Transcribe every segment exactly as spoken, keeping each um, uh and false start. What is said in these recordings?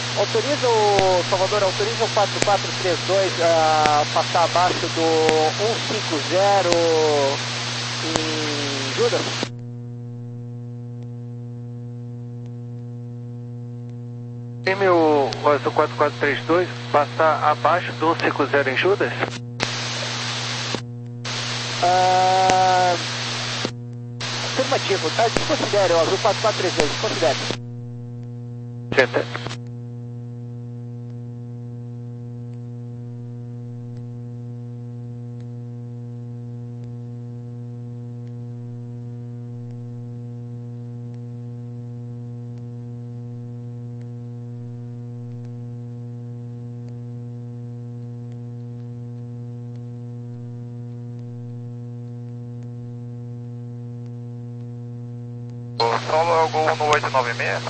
Autoriza o Salvador, autoriza o quatro quatro três dois a passar abaixo do cento e cinquenta em Judas? Tem meu Azul quatro quatro três dois passar abaixo do cento e cinquenta em Judas? Ah, afirmativo, tá? Desconsidere, o Azul quatro quatro três dois, desconsidere. Certo. O solo é o Gol no oito nove seis.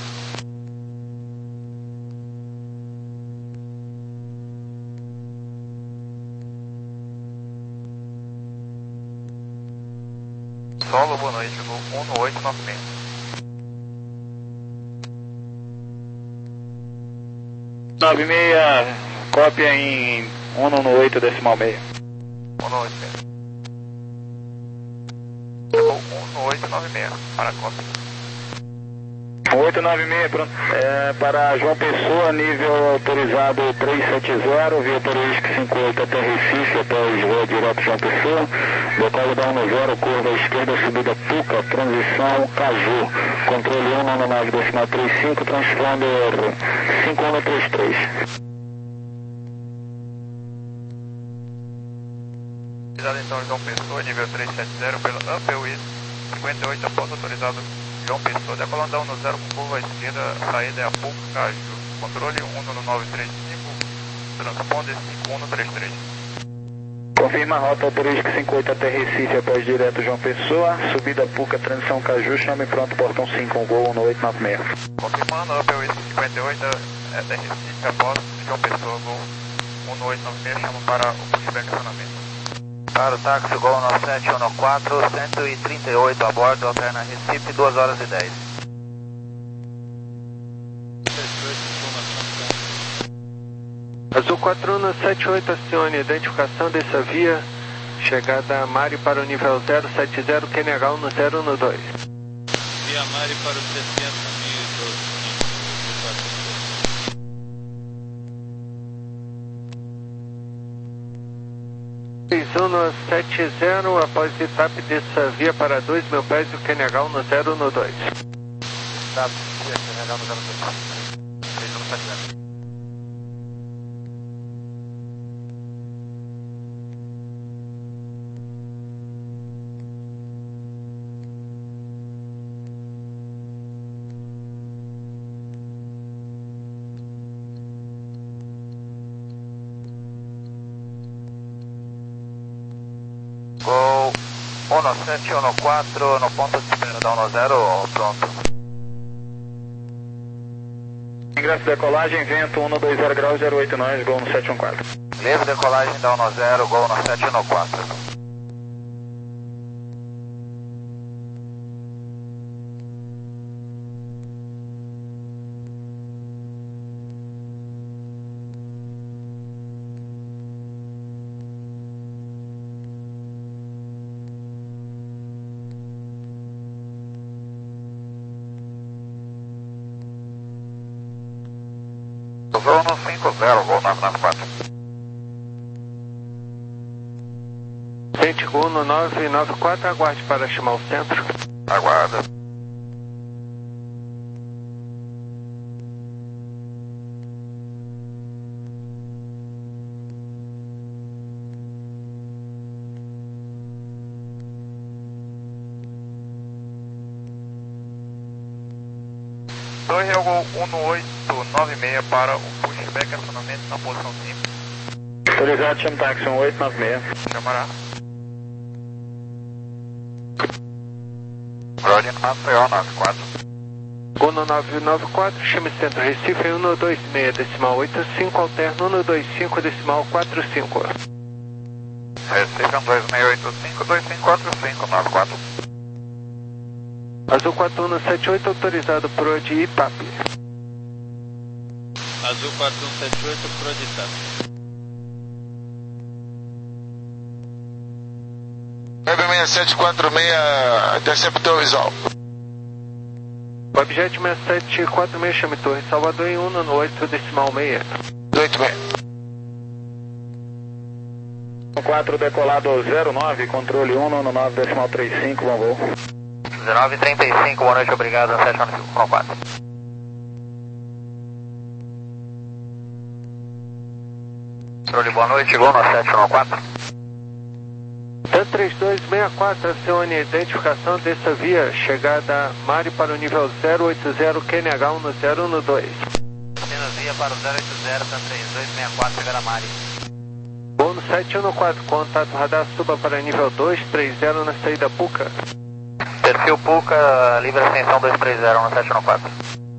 Solo, boa noite, Gol um no oito nove seis. nove seis, cópia em um no oito decimal meio. um no oito seis. Gol um no oito nove seis, para a cópia. oito nove seis, pronto. É, para João Pessoa, nível autorizado trezentos e setenta, via turística cinquenta e oito até Recife, após voo direto João Pessoa. Decola da um no zero, curva à esquerda, subida Puca, transição Caju. Controle um no nove decimal trinta e cinco, transponder cinco um três três. Então, João Pessoa, nível trezentos e setenta, pela Upwith cinquenta e oito, após autorizado João Pessoa, decolando um no zero com curva à esquerda, saída é a Puca, Caju. Controle um no nove três cinco, transponder cinco um três três. Confirma a rota turística cinquenta e oito até Recife, após direto João Pessoa, subida Puca, transição Caju, chame pronto, portão cinco, um Gol no oito nove seis. Confirmando, Upwith cinquenta e oito até Recife, após João Pessoa, Gol um no oito nove seis, chamo para o pushback acionamento. Para o táxi Gol nove sete um quatro, cento e trinta e oito a bordo, alterna Recife, duas horas e dez. Azul quatro um sete oito, acione identificação dessa via, chegada a Mari para o nível zero sete zero, Kenegal no zero no dois. Via Mari para o sessenta mil e doze. seis um sete zero, após etapa dessa via para dois mil pés e o Kenegal no zero no dois. Etapa via Kenegal no zero no dois. seis um sete zero. Gol um sete um quatro, no ponto de espera da um zero, pronto. Ingresso de decolagem, vento um dois zero graus, zero oito nós, Gol no sete um quatro. Livre decolagem da um zero, Gol no sete um quatro. Gol no cinco zero, Gol nove nove quatro. Frente Gol no nove nove quatro, aguarde para chamar o centro. Aguarda. dois é o Gol um oito nove seis para o pushback acionamento na posição cinco. Autorizado, chame táxi um oito nove seis. Chamará. Brody Natal nove quatro. Gol no nove nove quatro, chame centro Recife um no dois seis decimal oito cinco, alterno um no dois cinco decimal quatro cinco. Recife um dois seis oito cinco, dois cinco quatro cinco, nove quatro. Azul quatro um sete oito, autorizado por de Ipape. Azul quatro um sete oito, Proditap. Web seis sete quatro seis, interceptor visual. Webjet seis sete quatro seis, chame torre Salvador em um no oito decimal seis. oito seis. quatro decolado zero nove, controle um no nove decimal trinta e cinco, bom voo. dezenove e trinta e cinco, boa noite, obrigado, sete um quatro. Controle, boa noite, chegou no sete um quatro. TAM três dois seis quatro, acione identificação dessa via, chegada Mari para o nível zero oito zero, Q N H um no zero um dois. Apenas via para o zero oito zero, TAM três dois seis quatro, chegada Mari. Voo no sete um quatro, contato radar, suba para nível dois três zero na saída Puca. Perfil Puca, livre ascensão dois três zero no sete um quatro.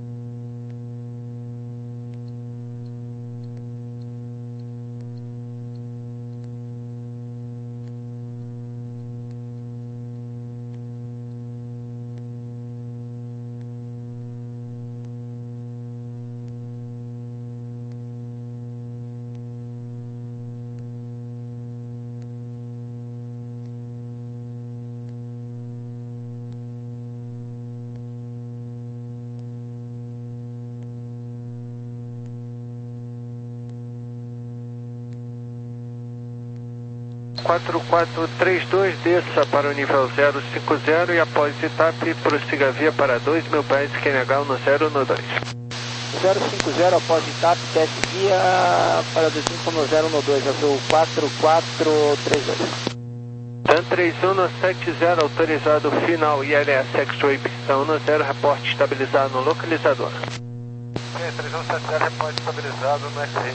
quatro quatro três dois, desça para o nível zero cinco zero e após ETAP prossiga a via para dois mil pés, Q N H um no zero um dois. zero cinco zero, após ETAP, teste via para destino no zero um dois, azul quatro quatro três dois. TAM três um no sete zero, autorizado final I L S X-Ray pistão no zero, reporte estabilizado no localizador. É, três um sete zero, reporte estabilizado no X-Ray.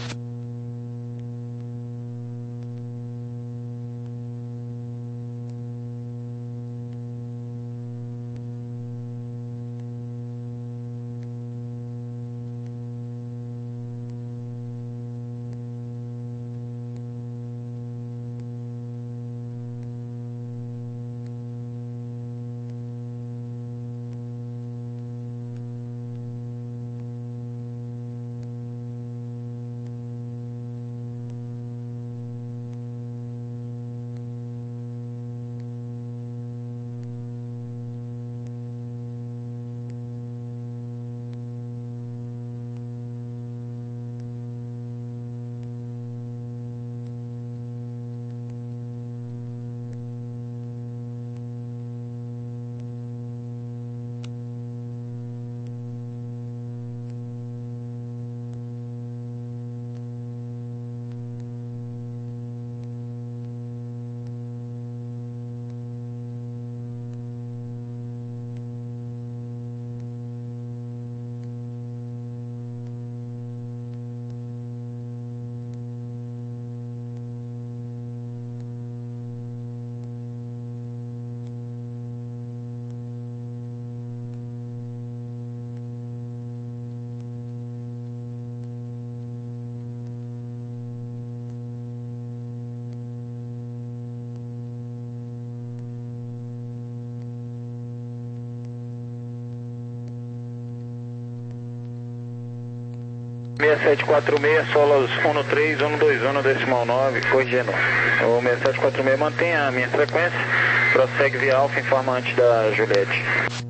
seis sete quatro seis, solos um três, um dois um, decimal nove, corrigindo. O seis sete quatro seis mantém a minha frequência, prossegue via Alfa, informante da Juliette.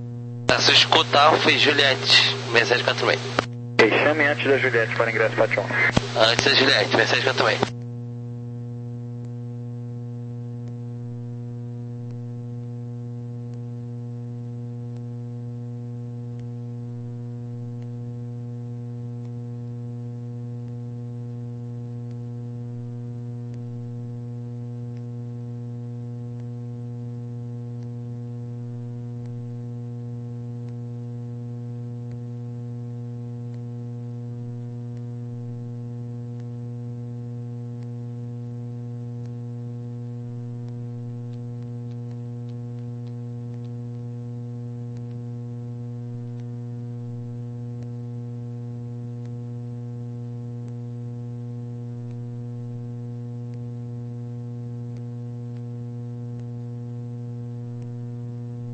Essa escuta Alfa e Juliette, seis sete quatro seis. Ok, chame antes da Juliette para ingresso Pation. Antes da Juliette, seis sete quatro seis.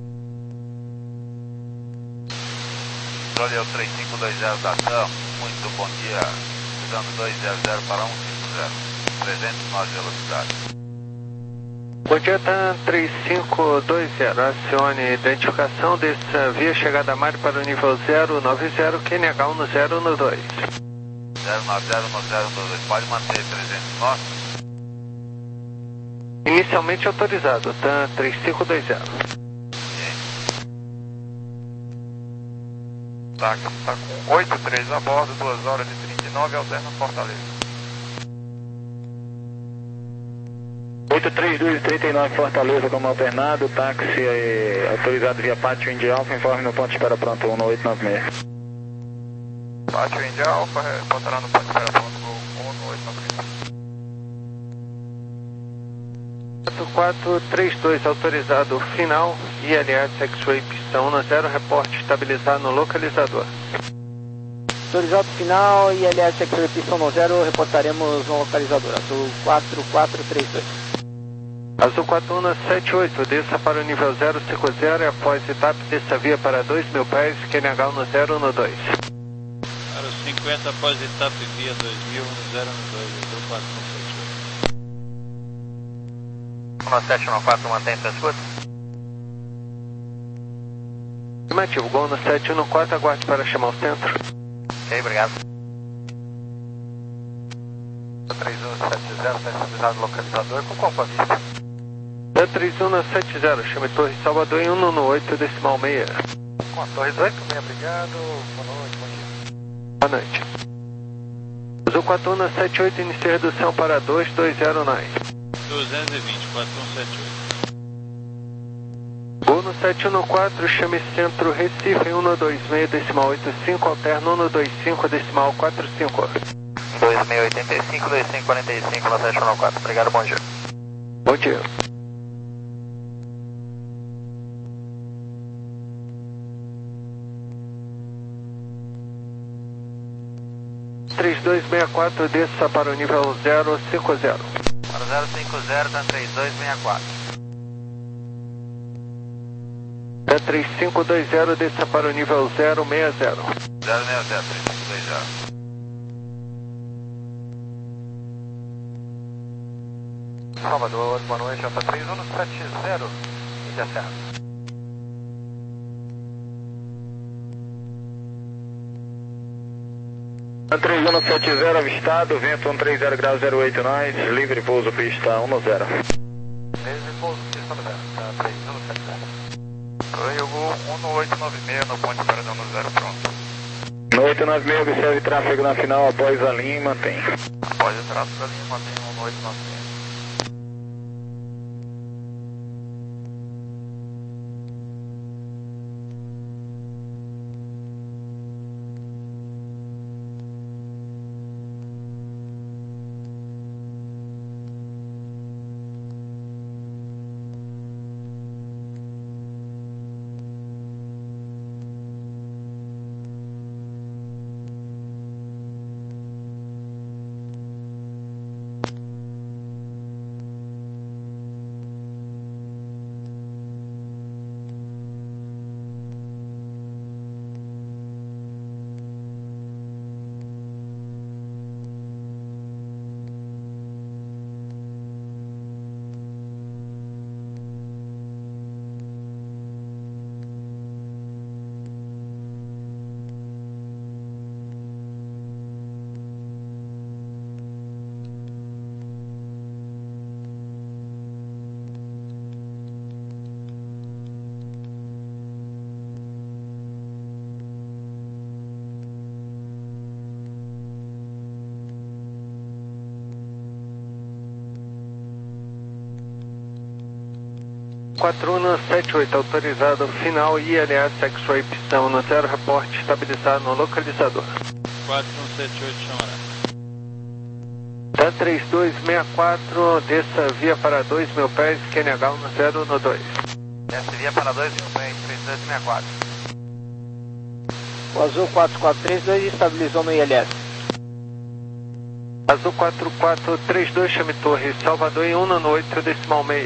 Controle é o três cinco dois zero da TAM, muito bom dia, usando dois zero zero para um cinco zero, trezentos nove de velocidade. Bom dia, TAM três cinco dois zero, acione identificação dessa via chegada a Mari para o nível zero nove zero, Q N H um no zero um dois. zero nove zero no zero um dois, pode manter trezentos e nove? Inicialmente autorizado, TAM três cinco dois zero. Tá, tá com oito três a bordo, duas horas e trinta e nove, alterna Fortaleza. oito três dois trinta e nove Fortaleza como alternado, táxi é, autorizado via Pátio Indy Alfa, informe no ponto de espera pronto um oito nove seis. Pátio Indy Alfa, reportará no ponto de espera pronto um oito nove seis. quatro quatro três dois autorizado final, I L S X-Ray pistão no zero, reporte estabilizado no localizador. Autorizado final, I L S X-Ray pistão no zero, reportaremos no localizador, azul quatro quatro três dois. Azul quatro um sete oito, desça para o nível zero cinco zero e após etapa desça via para dois mil pés, Q N H um no zero um dois. Para os cinquenta após etapa via dois mil no zero um dois, azul quatro um sete oito. um sete um quatro mantém transcurso? Afirmativo, Gol no sete um quatro, aguarde para chamar o centro. Ok, obrigado. três um sete zero, está estabilizado no localizador, com compromisso. Da três um sete zero, chame Torre Salvador em um no oito decimal seis. Com a Torre oito, bem, obrigado. Boa noite, bom dia. Boa noite. Azul quatro um sete oito, inicia redução para dois dois zero nove. duzentos e vinte, quatro um sete oito. Gol no sete um quatro, chame Centro Recife em um dois seis decimal oito cinco, alterna um dois cinco decimal quatro cinco. dois seis oito cinco, dois cinco quatro cinco, no sete um quatro, obrigado, bom dia. Bom dia. três dois seis quatro, desça para o nível zero cinco zero. Para o zero cinco zero, tá três dois seis quatro. Da três cinco dois zero, desça para o nível zero seis zero. zero seis zero, três cinco dois zero. Salvador, boa noite, J três um sete zero, Índia Serra. três um sete zero avistado, vento um três zero graus zero oito nós, livre pouso pista um zero. Livre pouso pista um zero, tá três um sete zero. Oi, Hugo, um oito nove seis no ponto de paradão no zero, pronto. No oito nove seis, observe tráfego na final após a Lima, tem. Após o tráfego da Lima, tem um oito nove seis. quatro um sete oito, autorizado final, I L S X-Ray pistão no zero, reporte estabilizado no localizador. quatro um sete oito, chamará. Da três dois seis quatro, desça via para dois mil pés, Q N H um no zero um dois. Desça via para dois mil pés, três dois seis quatro. O azul quatro quatro três dois estabilizou no I L S. Azul quatro quatro três dois, chame Torre Salvador em um no oito decimal seis.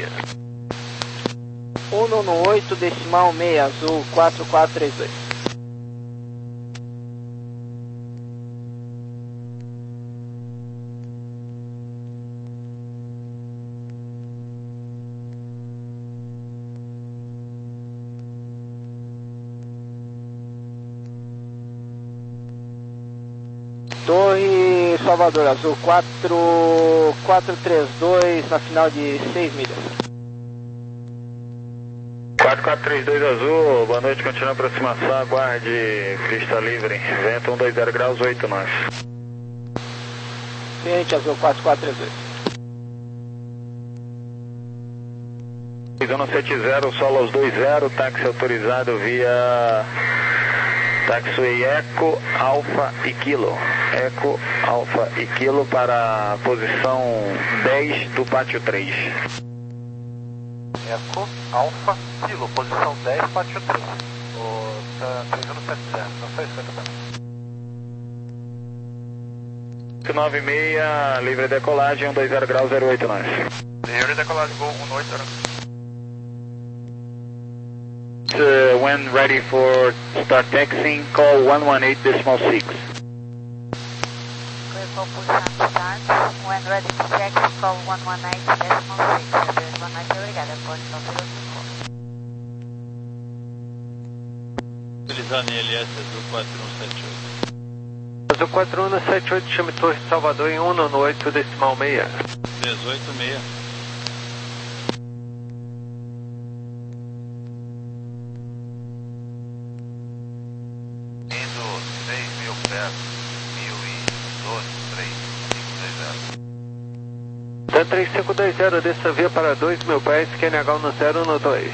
um no oito decimal seis, azul quatro quatro três dois. Torre Salvador, Azul quatro quatro três dois na final de seis milhas. quatro quatro três dois Azul, boa noite, continua a aproximação, aguarde pista livre, vento um dois zero graus, oito nós. Ciente, Azul quatro quatro três dois. um sete zero, solo aos dois zero, táxi autorizado via taxiway Eco, Alfa e Kilo. Eco, Alfa e Kilo para a posição dez do pátio três. Eco, Alfa, Kilo, posição dez, pátio três. O três um sete zero, não sei se também. nove seis, livre decolagem, um dois zero graus, zero oito nós. Livre decolagem, Gol um oito zero. Uh, when ready for start taxiing, call one one eight decimal six. Call position start. When ready to taxi, call one one eight decimal six. Boa noite, obrigada. Pode fazer o Utilizando N L S Azul quatro um sete oito. Azul quatro um sete oito, chame Torre Salvador em um no oito decimal seis. três oito seis. Dan três cinco dois zero, desça via para dois mil pés, Q N H no zero um dois.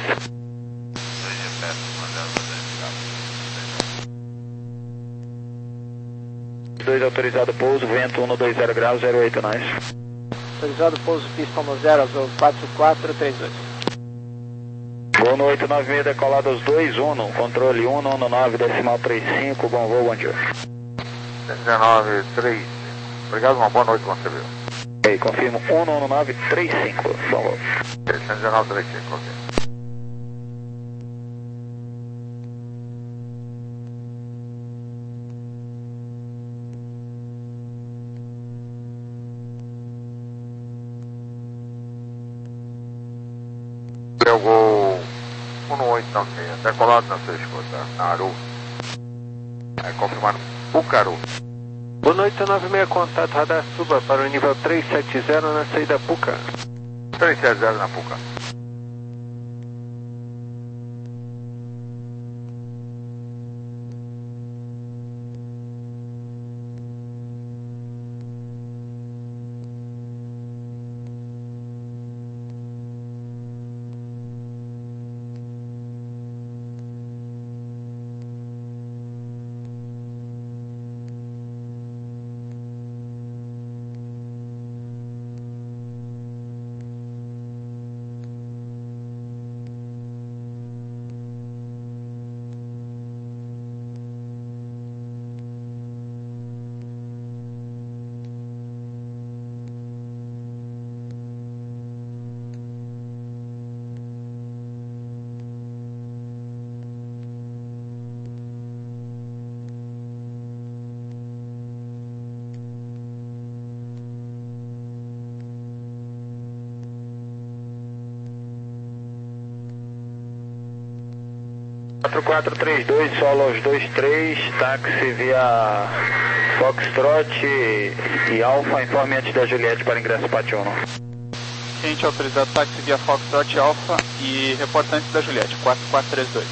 dois autorizado pouso, vento um dois zero graus, zero oito nós. Autorizado pouso, pista no zero, Azul quatro quatro três dois. Voo no oito nove seis, decolado aos dois um, controle um um nove decimal trinta e cinco, bom voo, bom dia. dezenove três. Obrigado, uma boa noite, você viu. Ok, confirmo um um nove trinta e cinco, bom voo. dezenove trinta e cinco, ok. Eu vou um oito nove seis, decolado na sua escuta, na Aru. É, confirmando Pucaru. Boa noite, nove seis, contato radar suba para o nível três sete zero na saída Puca. três sete zero na Puca. quatro quatro três dois, solo aos dois três, táxi via Foxtrot e, e Alfa, informe antes da Juliette para ingresso pátio um. Ciente, autorizado táxi via Foxtrot e Alfa e reporta antes da Juliette, quatro quatro três dois.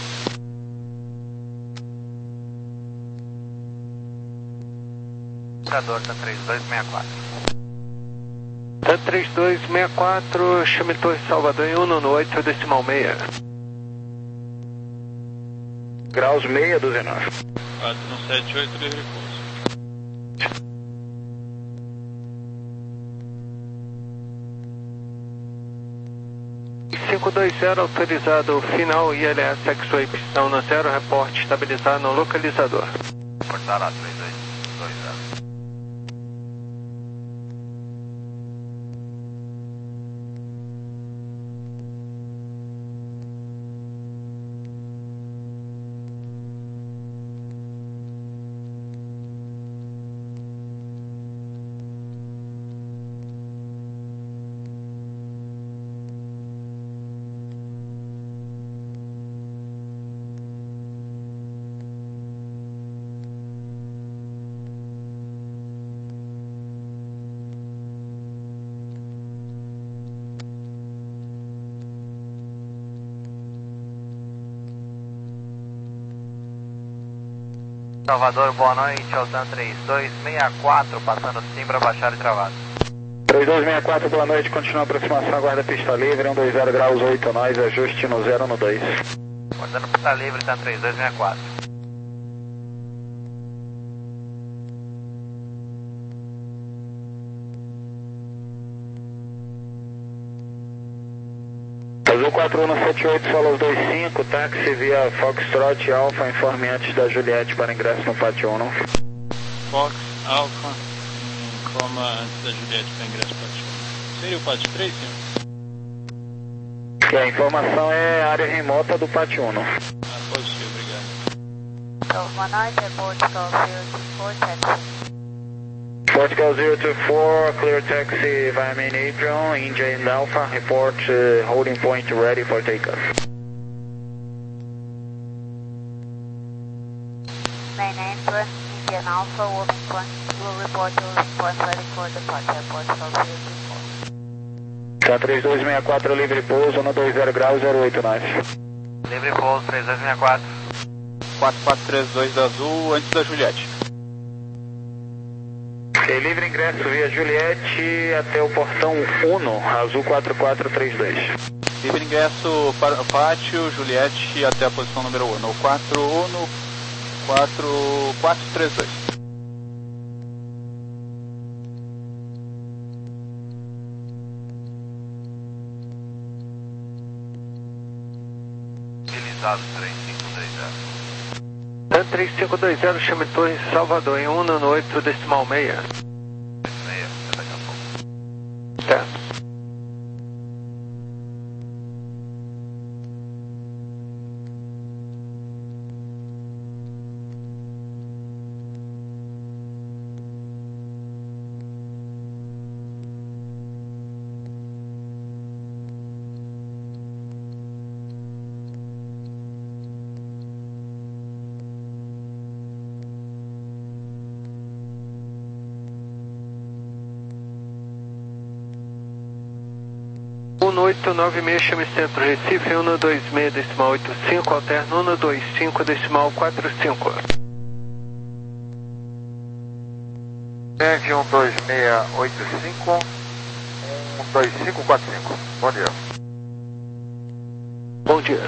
Indicador da três dois seis quatro. Dan três dois seis quatro, chame Torre Salvador em um no oito decimal seis. Graus meia dúzia nove. quatro um sete oito, livre pouso. cinco dois zero, autorizado final I L S X-Way pistão no zero, reporte estabilizado no localizador. Reportar a três dois dois zero. Salvador, boa noite, Altan três dois seis quatro, passando sim para baixar e travado. três dois seis quatro, boa noite, continua a aproximação, aguarda pista livre, um dois zero graus oito nós, ajuste no zero no dois. Guardando pista livre, Altan três dois seis quatro. Azul quatro um sete oito, Solos dois cinco, táxi via Foxtrot Alpha, informe antes da Juliette para ingresso no pátio um. Fox Alpha, informa antes da Juliette para ingresso no pátio um. Seria o pátio três, senhor? E a informação é área remota do pátio um. Ah, pode ser, obrigado. Golf one night, airport Golf zero two four, taxi. Portugal zero two four, clear taxi via main apron, India and Alpha, report uh, holding point ready for takeoff. Main entrance, Indian Alpha, holding point, will report holding point ready for departure, Portugal zero two four. Tá três dois seis quatro, livre pouso, no dois zero graus zero oito nós. Livre pouso, três dois seis quatro. quatro quatro três dois da Azul, antes da Juliette. Ok, livre ingresso via Juliette até o portão um, Azul quatro quatro três dois. Livre ingresso para o pátio, Juliette até a posição número um, no quatro um, quatro quatro três dois. Utilizado três cinco dois zero. Dan três cinco dois zero, chame Torres Salvador em um no oito decimal meia. Meia, daqui a pouco. Certo. um oito nove seis, chame Centro Recife, um dois seis decimal oito cinco, alterno um dois cinco decimal quatro cinco. Sede um dois seis oito cinco, um dois cinco quatro cinco. Bom dia. Bom dia.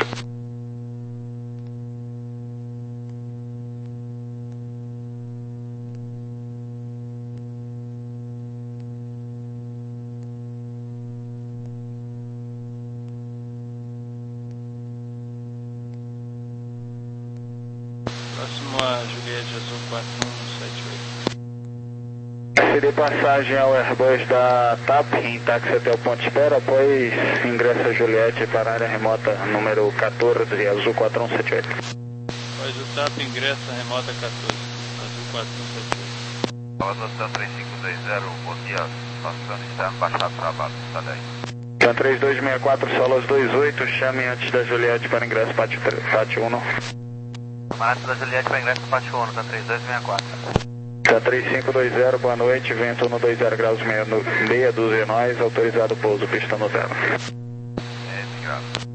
Próximo a Juliette Azul quatro um sete oito. Se de passagem ao Airbus da T A P em táxi até o ponto de espera, após ingressa a Juliette para a área remota número quatorze, Azul quatro um sete oito. Após o T A P, ingressa remota quatorze, Azul quatro um sete oito. Salvador três cinco dois zero, bom dia. Passando externo, baixado, travado, está daí. Então três dois seis quatro, Solos dois oito, chame antes da Juliette para ingresso pátio, pátio um. Antes da Juliette para ingresso no pátio um, tá três dois seis quatro. Tá três cinco dois zero, boa noite, vento no dois zero graus meia, meia dúzia nós, autorizado pouso, pista no zero. É, obrigado.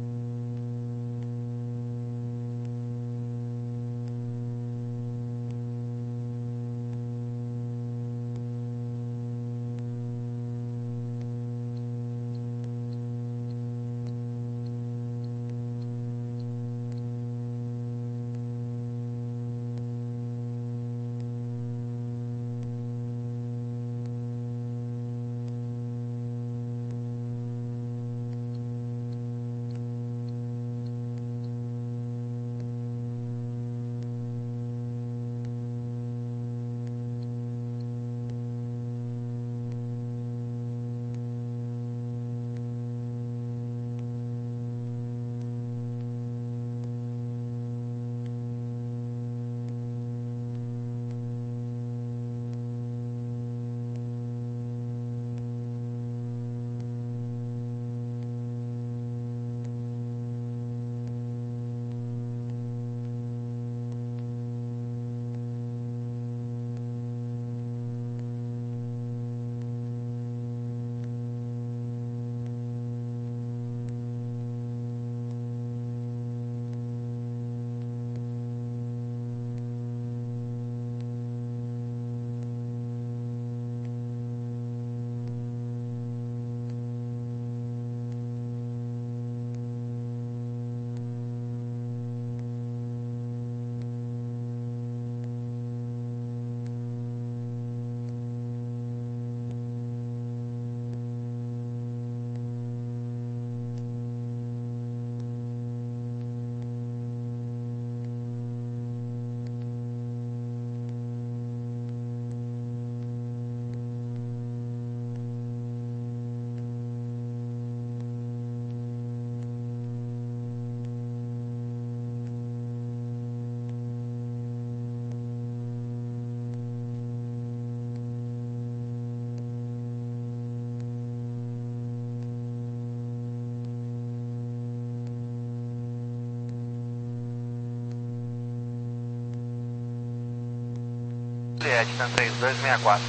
Juliette, tá três dois seis quatro.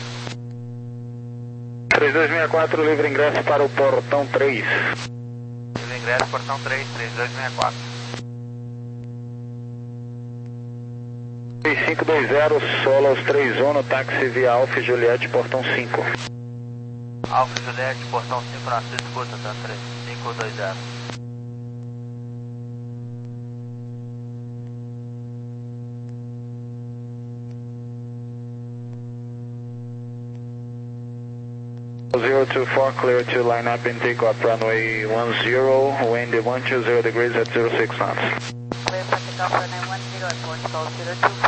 três dois seis quatro, livre ingresso para o portão três. Livre ingresso, portão três, três dois seis quatro. três cinco dois zero, Solos três um no táxi via Alfa Juliette, portão cinco. Alfa Juliette, portão cinco, na sua escuta, tá três cinco dois zero. zero two four, clear to line up and take off runway one zero, wind one two zero degrees at zero six knots. Clear for takeoff runway one zero at Portugal zero two